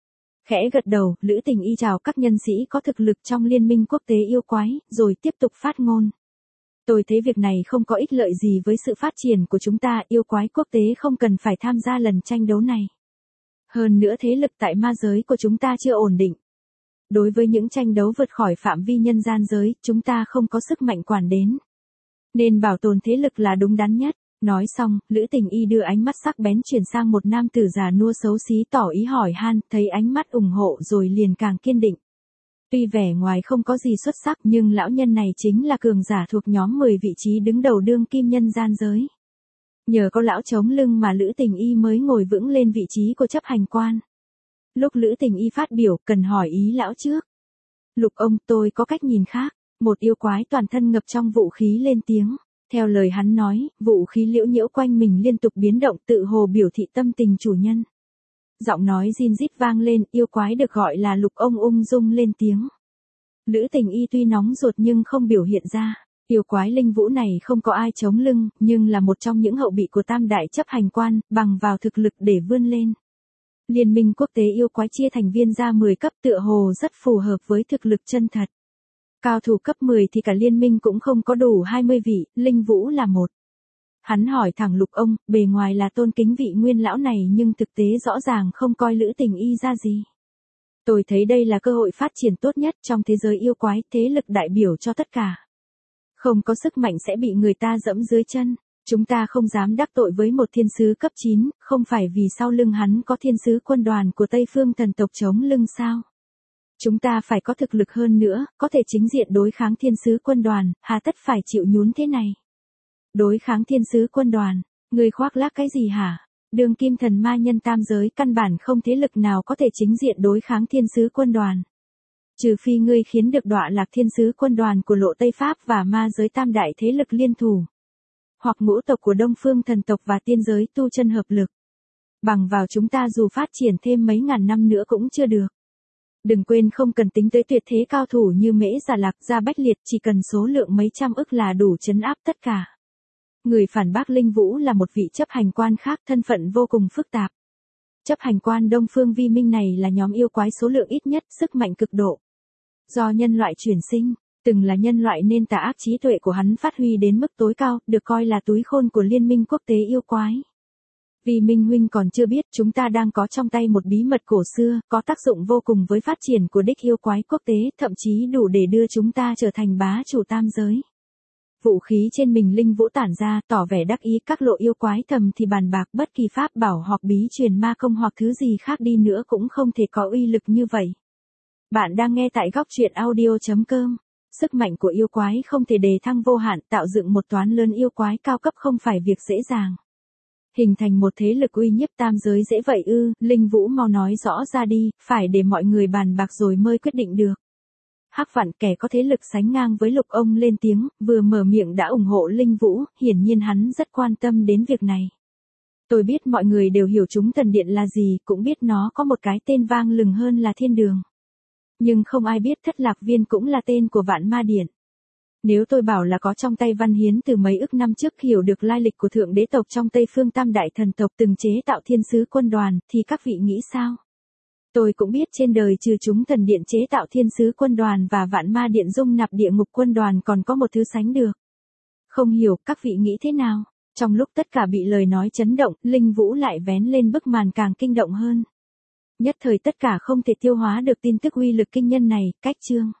Khẽ gật đầu, Lữ Tình Y chào các nhân sĩ có thực lực trong Liên minh quốc tế yêu quái, rồi tiếp tục phát ngôn. Tôi thấy việc này không có ích lợi gì với sự phát triển của chúng ta, yêu quái quốc tế không cần phải tham gia lần tranh đấu này. Hơn nữa thế lực tại ma giới của chúng ta chưa ổn định. Đối với những tranh đấu vượt khỏi phạm vi nhân gian giới, chúng ta không có sức mạnh quản đến. Nên bảo tồn thế lực là đúng đắn nhất. Nói xong, Lữ Tình Y đưa ánh mắt sắc bén chuyển sang một nam tử già nua xấu xí tỏ ý hỏi han, thấy ánh mắt ủng hộ rồi liền càng kiên định. Tuy vẻ ngoài không có gì xuất sắc nhưng lão nhân này chính là cường giả thuộc nhóm mười vị trí đứng đầu đương kim nhân gian giới. Nhờ có lão chống lưng mà Lữ Tình Y mới ngồi vững lên vị trí của chấp hành quan. Lúc Lữ Tình Y phát biểu, cần hỏi ý lão trước. Lục ông, tôi có cách nhìn khác. Một yêu quái toàn thân ngập trong vũ khí lên tiếng. Theo lời hắn nói, vũ khí liễu nhiễu quanh mình liên tục biến động, tự hồ biểu thị tâm tình chủ nhân. Giọng nói rin rít vang lên, yêu quái được gọi là Lục ông ung dung lên tiếng. Lữ Tình Y tuy nóng ruột nhưng không biểu hiện ra. Yêu quái linh vũ này không có ai chống lưng, nhưng là một trong những hậu bị của tam đại chấp hành quan, bằng vào thực lực để vươn lên. Liên minh quốc tế yêu quái chia thành viên ra mười cấp, tựa hồ rất phù hợp với thực lực chân thật. Cao thủ cấp mười thì cả liên minh cũng không có đủ hai mươi vị, linh vũ là một. Hắn hỏi thẳng Lục ông, bề ngoài là tôn kính vị nguyên lão này nhưng thực tế rõ ràng không coi Lữ Tình Y ra gì. Tôi thấy đây là cơ hội phát triển tốt nhất trong thế giới yêu quái, thế lực đại biểu cho tất cả. Không có sức mạnh sẽ bị người ta dẫm dưới chân. Chúng ta không dám đắc tội với một thiên sứ cấp chín, không phải vì sau lưng hắn có thiên sứ quân đoàn của Tây Phương thần tộc chống lưng sao? Chúng ta phải có thực lực hơn nữa, có thể chính diện đối kháng thiên sứ quân đoàn, hà tất phải chịu nhún thế này. Đối kháng thiên sứ quân đoàn, người khoác lác cái gì hả? Đường kim thần ma nhân tam giới căn bản không thế lực nào có thể chính diện đối kháng thiên sứ quân đoàn. Trừ phi ngươi khiến được đọa lạc thiên sứ quân đoàn của Lộ Tây Pháp và ma giới tam đại thế lực liên thủ. hoặc ngũ tộc của Đông Phương thần tộc và tiên giới tu chân hợp lực. Bằng vào chúng ta dù phát triển thêm mấy ngàn năm nữa cũng chưa được. Đừng quên không cần tính tới tuyệt thế cao thủ như Mễ Giả Lạc, Gia Bách Liệt, chỉ cần số lượng mấy trăm ức là đủ trấn áp tất cả. Người phản bác Linh Vũ là một vị chấp hành quan khác, thân phận vô cùng phức tạp. Chấp hành quan Đông Phương Vi Minh này là nhóm yêu quái số lượng ít nhất, sức mạnh cực độ. Do nhân loại chuyển sinh, từng là nhân loại nên tà ác trí tuệ của hắn phát huy đến mức tối cao, được coi là túi khôn của Liên minh quốc tế yêu quái. Vì Minh huynh còn chưa biết, chúng ta đang có trong tay một bí mật cổ xưa, có tác dụng vô cùng với phát triển của đích yêu quái quốc tế, thậm chí đủ để đưa chúng ta trở thành bá chủ tam giới. Vũ khí trên mình Linh Vũ tản ra, tỏ vẻ đắc ý, các lộ yêu quái thầm thì bàn bạc, bất kỳ pháp bảo hoặc bí truyền ma công hoặc thứ gì khác đi nữa cũng không thể có uy lực như vậy. Bạn đang nghe tại góc truyện audio chấm com. Sức mạnh của yêu quái không thể đề thăng vô hạn, tạo dựng một toán lớn yêu quái cao cấp không phải việc dễ dàng. Hình thành một thế lực uy nhiếp tam giới dễ vậy ư? Linh Vũ mau nói rõ ra đi, phải để mọi người bàn bạc rồi mới quyết định được. Hắc Vạn, kẻ có thế lực sánh ngang với Lục Ông, lên tiếng, vừa mở miệng đã ủng hộ Linh Vũ, hiển nhiên hắn rất quan tâm đến việc này. Tôi biết mọi người đều hiểu chúng thần điện là gì, cũng biết nó có một cái tên vang lừng hơn là thiên đường. Nhưng không ai biết thất lạc viên cũng là tên của vạn ma điện. Nếu tôi bảo là có trong tay Văn Hiến từ mấy ức năm trước, hiểu được lai lịch của thượng đế tộc trong Tây Phương Tam Đại Thần tộc từng chế tạo thiên sứ quân đoàn, thì các vị nghĩ sao? Tôi cũng biết trên đời trừ chúng thần điện chế tạo thiên sứ quân đoàn và vạn ma điện dung nạp địa ngục quân đoàn còn có một thứ sánh được. Không hiểu, các vị nghĩ thế nào? Trong lúc tất cả bị lời nói chấn động, Linh Vũ lại vén lên bức màn càng kinh động hơn. Nhất thời tất cả không thể tiêu hóa được tin tức uy lực kinh nhân này, cách chương.